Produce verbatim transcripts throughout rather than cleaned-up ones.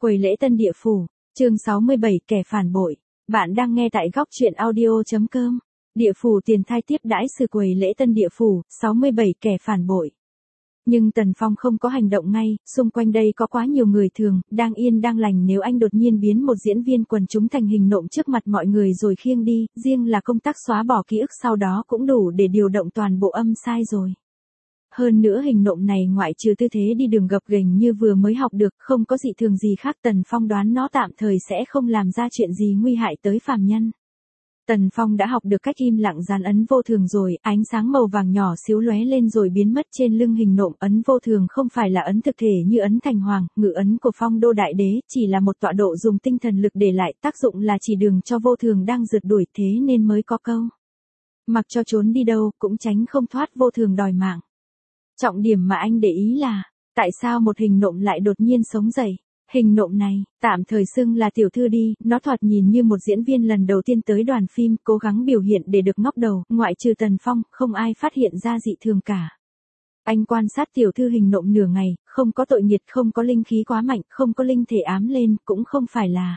Quầy lễ Tân Địa Phủ, chương sáu mươi bảy kẻ phản bội. Bạn đang nghe tại góc truyện audio chấm com. Địa phủ tiền thai tiếp đãi sự quầy lễ Tân Địa Phủ, sáu mươi bảy kẻ phản bội. Nhưng Tần Phong không có hành động ngay, xung quanh đây có quá nhiều người thường, đang yên đang lành, nếu anh đột nhiên biến một diễn viên quần chúng thành hình nộm trước mặt mọi người rồi khiêng đi, riêng là công tác xóa bỏ ký ức sau đó cũng đủ để điều động toàn bộ âm sai rồi. Hơn nữa hình nộm này ngoại trừ tư thế đi đường gập ghềnh như vừa mới học được, không có dị thường gì khác, Tần Phong đoán nó tạm thời sẽ không làm ra chuyện gì nguy hại tới phàm nhân. Tần Phong đã học được cách im lặng dán ấn vô thường rồi, ánh sáng màu vàng nhỏ xíu lóe lên rồi biến mất trên lưng hình nộm. Ấn vô thường không phải là ấn thực thể như ấn thành hoàng, ngự ấn của Phong Đô Đại Đế, chỉ là một tọa độ dùng tinh thần lực để lại, tác dụng là chỉ đường cho vô thường đang rượt đuổi, thế nên mới có câu mặc cho trốn đi đâu cũng tránh không thoát vô thường đòi mạng. Trọng điểm mà anh để ý là, tại sao một hình nộm lại đột nhiên sống dậy? Hình nộm này, tạm thời xưng là tiểu thư đi, nó thoạt nhìn như một diễn viên lần đầu tiên tới đoàn phim, cố gắng biểu hiện để được ngóc đầu, ngoại trừ Tần Phong, không ai phát hiện ra dị thường cả. Anh quan sát tiểu thư hình nộm nửa ngày, không có tội nghiệt, không có linh khí quá mạnh, không có linh thể ám lên, cũng không phải là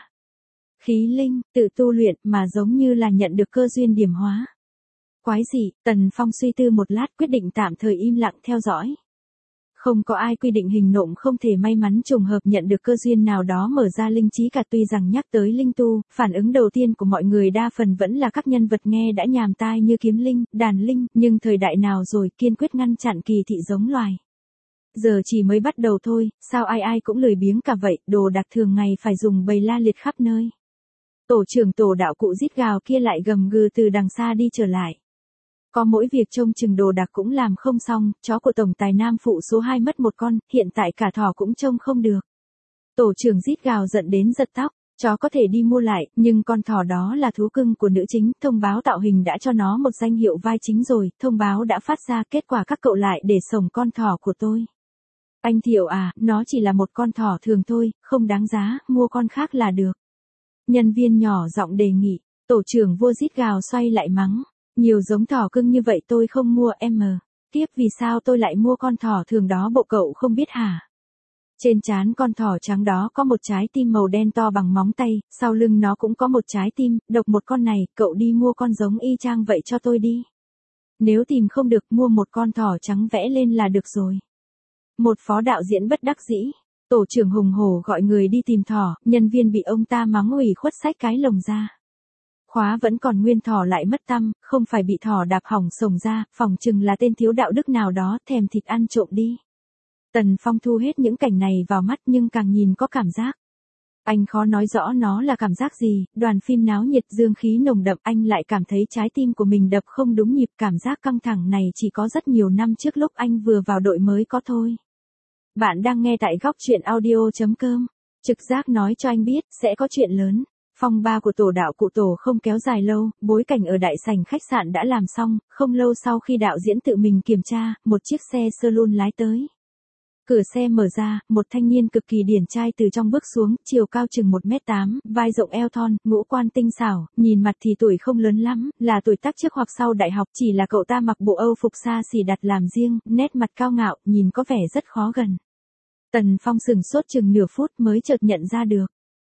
khí linh, tự tu luyện, mà giống như là nhận được cơ duyên điểm hóa. Quái gì, Tần Phong suy tư một lát quyết định tạm thời im lặng theo dõi. Không có ai quy định hình nộm không thể may mắn trùng hợp nhận được cơ duyên nào đó mở ra linh trí cả, tuy rằng nhắc tới linh tu, phản ứng đầu tiên của mọi người đa phần vẫn là các nhân vật nghe đã nhàm tai như kiếm linh, đàn linh, nhưng thời đại nào rồi kiên quyết ngăn chặn kỳ thị giống loài. Giờ chỉ mới bắt đầu thôi, sao ai ai cũng lười biếng cả vậy, đồ đạc thường ngày phải dùng bày la liệt khắp nơi. Tổ trưởng tổ đạo cụ rít gào kia lại gầm gừ từ đằng xa đi trở lại. Có mỗi việc trông chừng đồ đạc cũng làm không xong, chó của tổng tài nam phụ số hai mất một con, hiện tại cả thỏ cũng trông không được. Tổ trưởng rít gào giận đến giật tóc, chó có thể đi mua lại, nhưng con thỏ đó là thú cưng của nữ chính, thông báo tạo hình đã cho nó một danh hiệu vai chính rồi, thông báo đã phát ra, kết quả các cậu lại để sổng con thỏ của tôi. Anh Thiệu à, nó chỉ là một con thỏ thường thôi, không đáng giá, mua con khác là được. Nhân viên nhỏ giọng đề nghị, tổ trưởng vua rít gào xoay lại mắng. Nhiều giống thỏ cưng như vậy tôi không mua em. Tiếp vì sao tôi lại mua con thỏ thường đó bộ cậu không biết hả? Trên trán con thỏ trắng đó có một trái tim màu đen to bằng móng tay, sau lưng nó cũng có một trái tim, độc một con này, cậu đi mua con giống y chang vậy cho tôi đi. Nếu tìm không được mua một con thỏ trắng vẽ lên là được rồi. Một phó đạo diễn bất đắc dĩ. Tổ trưởng hùng hổ gọi người đi tìm thỏ, nhân viên bị ông ta mắng ủy khuất xách cái lồng ra. Khóa vẫn còn nguyên, thỏ lại mất tăm, không phải bị thỏ đạp hỏng sồng ra, phỏng chừng là tên thiếu đạo đức nào đó thèm thịt ăn trộm đi. Tần Phong thu hết những cảnh này vào mắt nhưng càng nhìn có cảm giác. Anh khó nói rõ nó là cảm giác gì, đoàn phim náo nhiệt dương khí nồng đậm, anh lại cảm thấy trái tim của mình đập không đúng nhịp, cảm giác căng thẳng này chỉ có rất nhiều năm trước lúc anh vừa vào đội mới có thôi. Bạn đang nghe tại góc truyện audio chấm com, trực giác nói cho anh biết sẽ có chuyện lớn. Phong ba của tổ đạo cụ tổ không kéo dài lâu, bối cảnh ở đại sảnh khách sạn đã làm xong, không lâu sau khi đạo diễn tự mình kiểm tra, một chiếc xe saloon lái tới. Cửa xe mở ra, một thanh niên cực kỳ điển trai từ trong bước xuống, chiều cao chừng một mét tám, vai rộng eo thon, ngũ quan tinh xảo, nhìn mặt thì tuổi không lớn lắm, là tuổi tác trước hoặc sau đại học, chỉ là cậu ta mặc bộ Âu phục xa xỉ đặt làm riêng, nét mặt cao ngạo, nhìn có vẻ rất khó gần. Tần Phong sửng sốt chừng nửa phút mới chợt nhận ra được.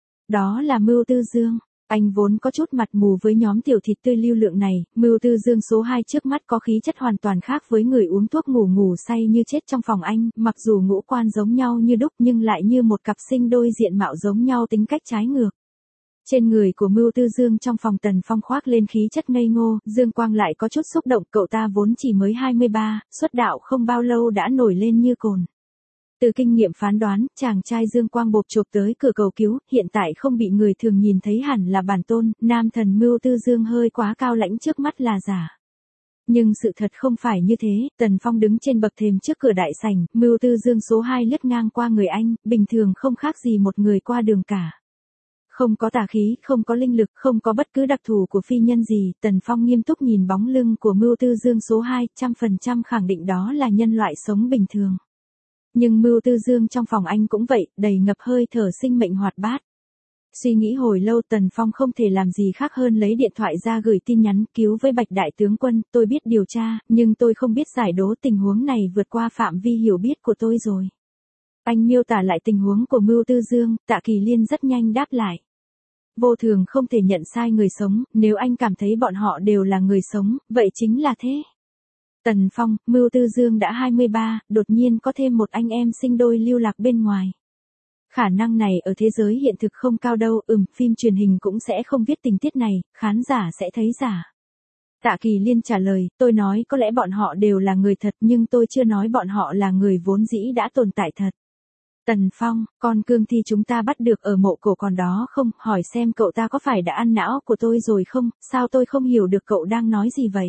Đó là Mưu Tư Dương. Anh vốn có chút mặt mù với nhóm tiểu thịt tươi lưu lượng này, Mưu Tư Dương số hai trước mắt có khí chất hoàn toàn khác với người uống thuốc ngủ ngủ say như chết trong phòng anh, mặc dù ngũ quan giống nhau như đúc nhưng lại như một cặp sinh đôi diện mạo giống nhau tính cách trái ngược. Trên người của Mưu Tư Dương trong phòng Tần Phong khoác lên khí chất ngây ngô, Dương Quang lại có chút xúc động, cậu ta vốn chỉ mới hai mươi ba, xuất đạo không bao lâu đã nổi lên như cồn. Từ kinh nghiệm phán đoán, chàng trai Dương Quang bộp chộp tới cửa cầu cứu, hiện tại không bị người thường nhìn thấy hẳn là bản tôn, nam thần Mưu Tư Dương hơi quá cao lãnh trước mắt là giả. Nhưng sự thật không phải như thế, Tần Phong đứng trên bậc thềm trước cửa đại sảnh, Mưu Tư Dương số hai lướt ngang qua người anh, bình thường không khác gì một người qua đường cả. Không có tà khí, không có linh lực, không có bất cứ đặc thù của phi nhân gì, Tần Phong nghiêm túc nhìn bóng lưng của Mưu Tư Dương số hai, trăm phần trăm khẳng định đó là nhân loại sống bình thường. Nhưng Mưu Tư Dương trong phòng anh cũng vậy, đầy ngập hơi thở sinh mệnh hoạt bát. Suy nghĩ hồi lâu Tần Phong không thể làm gì khác hơn lấy điện thoại ra gửi tin nhắn cứu với Bạch Đại Tướng Quân, tôi biết điều tra, nhưng tôi không biết giải đố, tình huống này vượt qua phạm vi hiểu biết của tôi rồi. Anh miêu tả lại tình huống của Mưu Tư Dương, Tạ Kỳ Liên rất nhanh đáp lại. Vô thường không thể nhận sai người sống, nếu anh cảm thấy bọn họ đều là người sống, vậy chính là thế. Tần Phong, Mưu Tư Dương đã hai mươi ba, đột nhiên có thêm một anh em sinh đôi lưu lạc bên ngoài. Khả năng này ở thế giới hiện thực không cao đâu, ừm, phim truyền hình cũng sẽ không viết tình tiết này, khán giả sẽ thấy giả. Tạ Kỳ Liên trả lời, tôi nói có lẽ bọn họ đều là người thật nhưng tôi chưa nói bọn họ là người vốn dĩ đã tồn tại thật. Tần Phong, con cương thi chúng ta bắt được ở mộ cổ còn đó không, hỏi xem cậu ta có phải đã ăn não của tôi rồi không, sao tôi không hiểu được cậu đang nói gì vậy.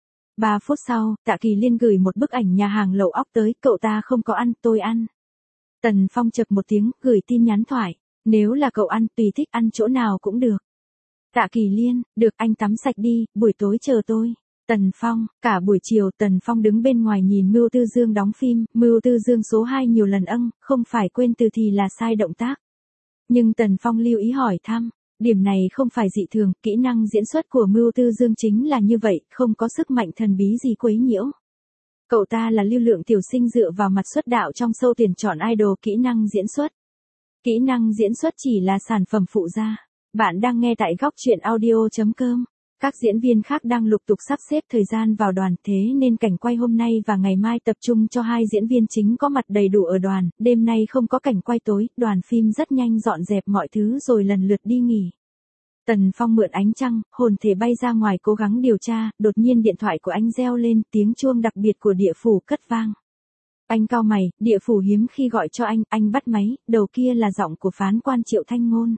Ba phút sau, Tạ Kỳ Liên gửi một bức ảnh nhà hàng lẩu óc tới, cậu ta không có ăn, tôi ăn. Tần Phong chập một tiếng, gửi tin nhắn thoại, nếu là cậu ăn, tùy thích ăn chỗ nào cũng được. Tạ Kỳ Liên, được anh tắm sạch đi, buổi tối chờ tôi. Tần Phong, cả buổi chiều Tần Phong đứng bên ngoài nhìn Mưu Tư Dương đóng phim, Mưu Tư Dương số hai nhiều lần âng, không phải quên từ thì là sai động tác. Nhưng Tần Phong lưu ý hỏi thăm, điểm này không phải dị thường, kỹ năng diễn xuất của Mưu Tư Dương chính là như vậy, không có sức mạnh thần bí gì quấy nhiễu. Cậu ta là lưu lượng tiểu sinh dựa vào mặt xuất đạo trong show tuyển chọn idol kỹ năng diễn xuất. Kỹ năng diễn xuất chỉ là sản phẩm phụ gia. Bạn đang nghe tại góc truyện audio chấm com. Các diễn viên khác đang lục tục sắp xếp thời gian vào đoàn, thế nên cảnh quay hôm nay và ngày mai tập trung cho hai diễn viên chính có mặt đầy đủ ở đoàn, đêm nay không có cảnh quay tối, đoàn phim rất nhanh dọn dẹp mọi thứ rồi lần lượt đi nghỉ. Tần Phong mượn ánh trăng, hồn thể bay ra ngoài cố gắng điều tra, đột nhiên điện thoại của anh reo lên, tiếng chuông đặc biệt của địa phủ cất vang. Anh cau mày, địa phủ hiếm khi gọi cho anh, anh bắt máy, đầu kia là giọng của phán quan Triệu Thanh Ngôn.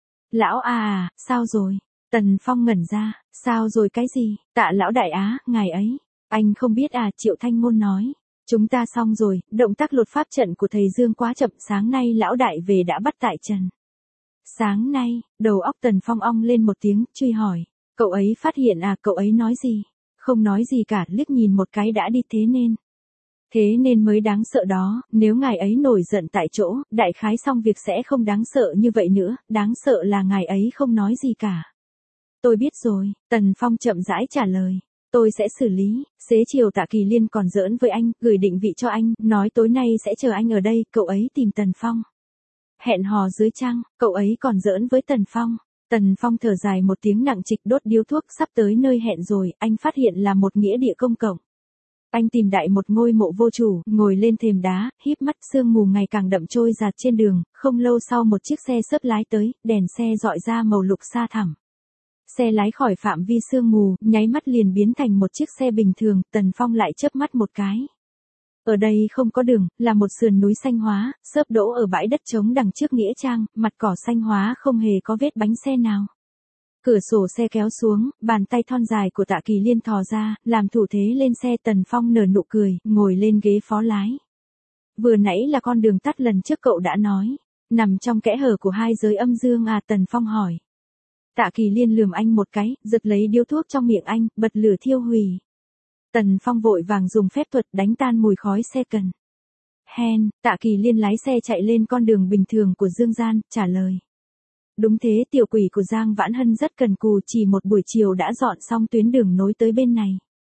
Lão à à, sao rồi? Tần Phong ngẩn ra, sao rồi cái gì? Tạ lão đại á, ngài ấy. Anh không biết à, Triệu Thanh Ngôn nói. Chúng ta xong rồi, động tác lột pháp trận của thầy Dương quá chậm, sáng nay lão đại về đã bắt tại trần. Sáng nay, đầu óc Tần Phong ong lên một tiếng, truy hỏi. Cậu ấy phát hiện à, cậu ấy nói gì? Không nói gì cả, liếc nhìn một cái đã đi thế nên. Thế nên mới đáng sợ đó, nếu ngài ấy nổi giận tại chỗ, đại khái xong việc sẽ không đáng sợ như vậy nữa, đáng sợ là ngài ấy không nói gì cả. Tôi biết rồi, Tần Phong chậm rãi trả lời. Tôi sẽ xử lý, xế chiều Tạ Kỳ Liên còn giỡn với anh, gửi định vị cho anh, nói tối nay sẽ chờ anh ở đây, cậu ấy tìm Tần Phong. Hẹn hò dưới trăng, cậu ấy còn giỡn với Tần Phong. Tần Phong thở dài một tiếng nặng trịch đốt điếu thuốc, sắp tới nơi hẹn rồi, anh phát hiện là một nghĩa địa công cộng. Anh tìm đại một ngôi mộ vô chủ, ngồi lên thềm đá, híp mắt, sương mù ngày càng đậm trôi dạt trên đường, không lâu sau một chiếc xe xớp lái tới, đèn xe dọi ra màu lục xa thẳm. Xe lái khỏi phạm vi sương mù, nháy mắt liền biến thành một chiếc xe bình thường, Tần Phong lại chớp mắt một cái. Ở đây không có đường, là một sườn núi xanh hóa, xớp đỗ ở bãi đất trống đằng trước nghĩa trang, mặt cỏ xanh hóa không hề có vết bánh xe nào. Cửa sổ xe kéo xuống, bàn tay thon dài của Tạ Kỳ Liên thò ra, làm thủ thế lên xe. Tần Phong nở nụ cười, ngồi lên ghế phó lái. Vừa nãy là con đường tắt lần trước cậu đã nói, nằm trong kẽ hở của hai giới âm dương à, Tần Phong hỏi. Tạ Kỳ Liên lườm anh một cái, giật lấy điếu thuốc trong miệng anh, bật lửa thiêu hủy. Tần Phong vội vàng dùng phép thuật đánh tan mùi khói xe cần. Hen, Tạ Kỳ Liên lái xe chạy lên con đường bình thường của Dương Gian, trả lời. Đúng thế, tiểu quỷ của Giang Vãn Hân rất cần cù, chỉ một buổi chiều đã dọn xong tuyến đường nối tới bên này.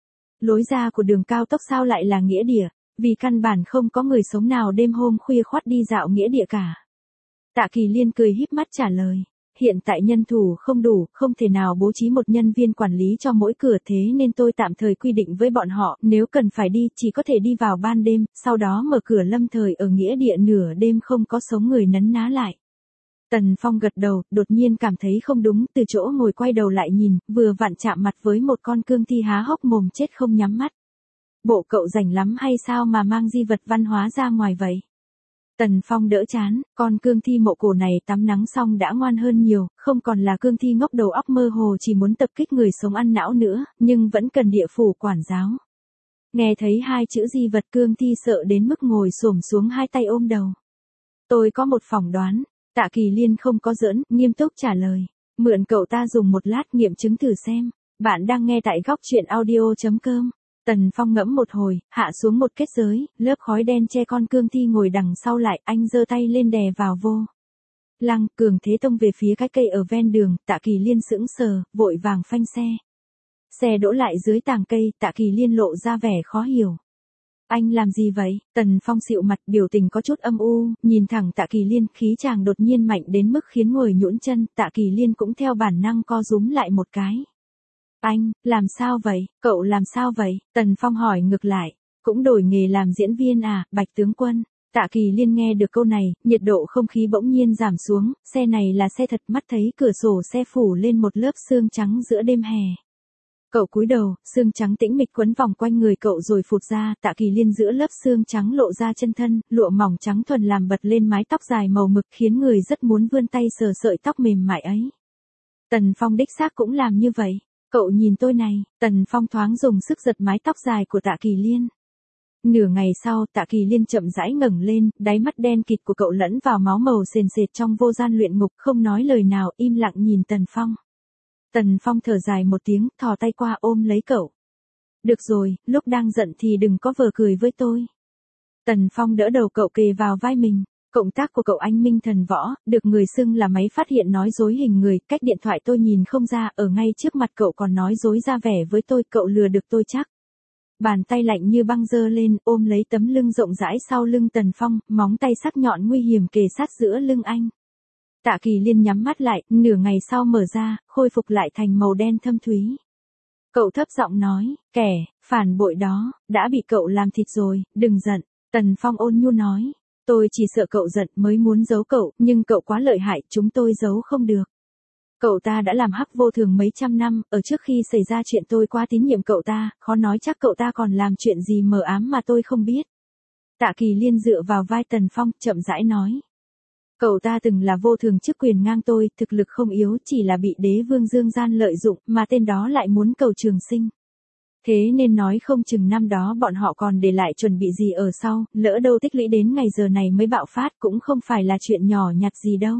Lối ra của đường cao tốc sao lại là nghĩa địa, vì căn bản không có người sống nào đêm hôm khuya khoắt đi dạo nghĩa địa cả. Tạ Kỳ Liên cười híp mắt trả lời. Hiện tại nhân thủ không đủ, không thể nào bố trí một nhân viên quản lý cho mỗi cửa, thế nên tôi tạm thời quy định với bọn họ, nếu cần phải đi, chỉ có thể đi vào ban đêm, sau đó mở cửa lâm thời ở nghĩa địa nửa đêm không có sống người nấn ná lại. Tần Phong gật đầu, đột nhiên cảm thấy không đúng, từ chỗ ngồi quay đầu lại nhìn, vừa vặn chạm mặt với một con cương thi há hốc mồm chết không nhắm mắt. Bộ cậu rảnh lắm hay sao mà mang di vật văn hóa ra ngoài vậy? Tần Phong đỡ chán, con cương thi mộ cổ này tắm nắng xong đã ngoan hơn nhiều, không còn là cương thi ngốc đầu óc mơ hồ chỉ muốn tập kích người sống ăn não nữa, nhưng vẫn cần địa phủ quản giáo. Nghe thấy hai chữ di vật cương thi sợ đến mức ngồi xổm xuống hai tay ôm đầu. Tôi có một phỏng đoán, Tạ Kỳ Liên không có giỡn, nghiêm túc trả lời. Mượn cậu ta dùng một lát nghiệm chứng thử xem. Bạn đang nghe tại góc truyện audio chấm com. Tần Phong ngẫm một hồi, hạ xuống một kết giới, lớp khói đen che con cương thi ngồi đằng sau lại, anh giơ tay lên đè vào vô. Lăng, cường thế tông về phía cái cây ở ven đường, Tạ Kỳ Liên sững sờ, vội vàng phanh xe. Xe đỗ lại dưới tàng cây, Tạ Kỳ Liên lộ ra vẻ khó hiểu. Anh làm gì vậy? Tần Phong xịu mặt, biểu tình có chút âm u, nhìn thẳng Tạ Kỳ Liên, khí chàng đột nhiên mạnh đến mức khiến người nhũn chân, Tạ Kỳ Liên cũng theo bản năng co rúm lại một cái. Anh, làm sao vậy? Cậu làm sao vậy? Tần Phong hỏi ngược lại. Cũng đổi nghề làm diễn viên à, Bạch tướng quân? Tạ Kỳ Liên nghe được câu này, nhiệt độ không khí bỗng nhiên giảm xuống, xe này là xe thật, mắt thấy cửa sổ xe phủ lên một lớp sương trắng giữa đêm hè. Cậu cúi đầu, sương trắng tĩnh mịch quấn vòng quanh người cậu rồi phụt ra, Tạ Kỳ Liên giữa lớp sương trắng lộ ra chân thân, lụa mỏng trắng thuần làm bật lên mái tóc dài màu mực khiến người rất muốn vươn tay sờ sợi tóc mềm mại ấy. Tần Phong đích xác cũng làm như vậy. Cậu nhìn tôi này, Tần Phong thoáng dùng sức giật mái tóc dài của Tạ Kỳ Liên. Nửa ngày sau, Tạ Kỳ Liên chậm rãi ngẩng lên, đáy mắt đen kịt của cậu lẫn vào máu màu sền sệt trong vô gian luyện ngục, không nói lời nào, im lặng nhìn Tần Phong. Tần Phong thở dài một tiếng, thò tay qua ôm lấy cậu. Được rồi, lúc đang giận thì đừng có vờ cười với tôi. Tần Phong đỡ đầu cậu kề vào vai mình. Cộng tác của cậu anh minh thần võ, được người xưng là máy phát hiện nói dối hình người, cách điện thoại tôi nhìn không ra, ở ngay trước mặt cậu còn nói dối ra vẻ với tôi, cậu lừa được tôi chắc. Bàn tay lạnh như băng giơ lên, ôm lấy tấm lưng rộng rãi sau lưng Tần Phong, móng tay sắc nhọn nguy hiểm kề sát giữa lưng anh. Tạ Kỳ Liên nhắm mắt lại, nửa ngày sau mở ra, khôi phục lại thành màu đen thâm thúy. Cậu thấp giọng nói, kẻ, phản bội đó, đã bị cậu làm thịt rồi, đừng giận. Tần Phong ôn nhu nói, tôi chỉ sợ cậu giận mới muốn giấu cậu, nhưng cậu quá lợi hại, chúng tôi giấu không được. Cậu ta đã làm hắc vô thường mấy trăm năm, ở trước khi xảy ra chuyện tôi quá tín nhiệm cậu ta, khó nói chắc cậu ta còn làm chuyện gì mờ ám mà tôi không biết. Tạ Kỳ Liên dựa vào vai Tần Phong, chậm rãi nói. Cậu ta từng là vô thường chức quyền ngang tôi, thực lực không yếu, chỉ là bị đế vương dương gian lợi dụng, mà tên đó lại muốn cầu trường sinh. Thế nên nói không chừng năm đó bọn họ còn để lại chuẩn bị gì ở sau, lỡ đâu tích lũy đến ngày giờ này mới bạo phát cũng không phải là chuyện nhỏ nhặt gì đâu.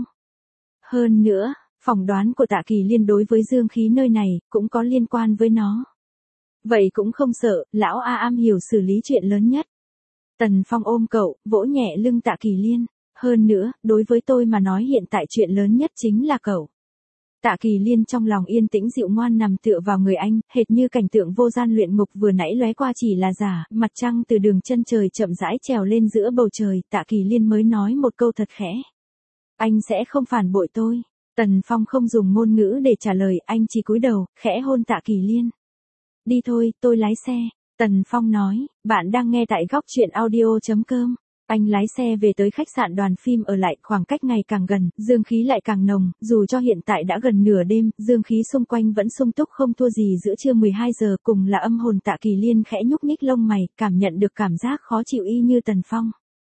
Hơn nữa, phỏng đoán của Tạ Kỳ Liên đối với dương khí nơi này, cũng có liên quan với nó. Vậy cũng không sợ, lão A am hiểu xử lý chuyện lớn nhất. Tần Phong ôm cậu, vỗ nhẹ lưng Tạ Kỳ Liên. Hơn nữa, đối với tôi mà nói hiện tại chuyện lớn nhất chính là cậu. Tạ Kỳ Liên trong lòng yên tĩnh dịu ngoan nằm tựa vào người anh, hệt như cảnh tượng vô gian luyện ngục vừa nãy lóe qua chỉ là giả, mặt trăng từ đường chân trời chậm rãi trèo lên giữa bầu trời, Tạ Kỳ Liên mới nói một câu thật khẽ. Anh sẽ không phản bội tôi. Tần Phong không dùng ngôn ngữ để trả lời, anh chỉ cúi đầu, khẽ hôn Tạ Kỳ Liên. Đi thôi, tôi lái xe. Tần Phong nói, bạn đang nghe tại góc truyện audio chấm com. Anh lái xe về tới khách sạn Đoàn phim ở lại, khoảng cách ngày càng gần, dương khí lại càng nồng, dù cho hiện tại đã gần nửa đêm, dương khí xung quanh vẫn sung túc không thua gì giữa trưa mười hai giờ, cùng là âm hồn Tạ Kỳ Liên khẽ nhúc nhích lông mày, cảm nhận được cảm giác khó chịu y như Tần Phong.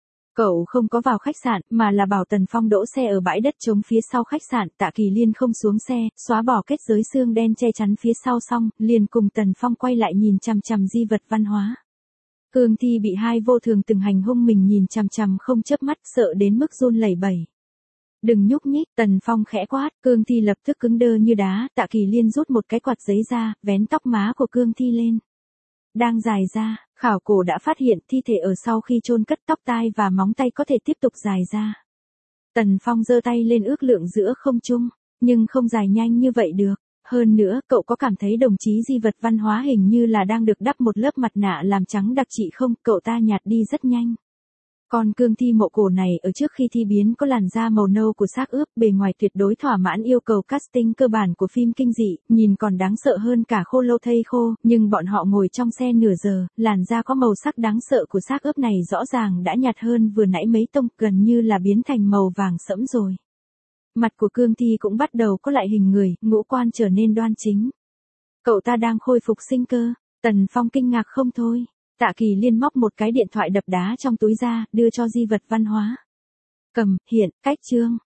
Cậu không có vào khách sạn, mà là bảo Tần Phong đỗ xe ở bãi đất trống phía sau khách sạn, Tạ Kỳ Liên không xuống xe, xóa bỏ kết giới xương đen che chắn phía sau xong, liền cùng Tần Phong quay lại nhìn chằm chằm di vật văn hóa. Cương Thi bị hai vô thường từng hành hung mình nhìn chằm chằm không chớp mắt, sợ đến mức run lẩy bẩy. Đừng nhúc nhích, Tần Phong khẽ quát, Cương Thi lập tức cứng đơ như đá, Tạ Kỳ Liên rút một cái quạt giấy ra, vén tóc má của Cương Thi lên. Đang dài ra, khảo cổ đã phát hiện thi thể ở sau khi chôn cất, tóc tai và móng tay có thể tiếp tục dài ra. Tần Phong giơ tay lên ước lượng giữa không trung, nhưng không dài nhanh như vậy được. Hơn nữa, cậu có cảm thấy đồng chí di vật văn hóa hình như là đang được đắp một lớp mặt nạ làm trắng đặc trị không? Cậu ta nhạt đi rất nhanh. Còn Cương Thi mộ cổ này ở trước khi thi biến có làn da màu nâu của xác ướp, bề ngoài tuyệt đối thỏa mãn yêu cầu casting cơ bản của phim kinh dị, nhìn còn đáng sợ hơn cả khô lâu thây khô, nhưng bọn họ ngồi trong xe nửa giờ, làn da có màu sắc đáng sợ của xác ướp này rõ ràng đã nhạt hơn vừa nãy mấy tông, gần như là biến thành màu vàng sẫm rồi. Mặt của Cương Thi cũng bắt đầu có lại hình người, ngũ quan trở nên đoan chính. Cậu ta đang khôi phục sinh cơ. Tần Phong kinh ngạc không thôi. Tạ Kỳ Liên móc một cái điện thoại đập đá trong túi ra, đưa cho di vật văn hóa. Cầm, hiện, cách chương.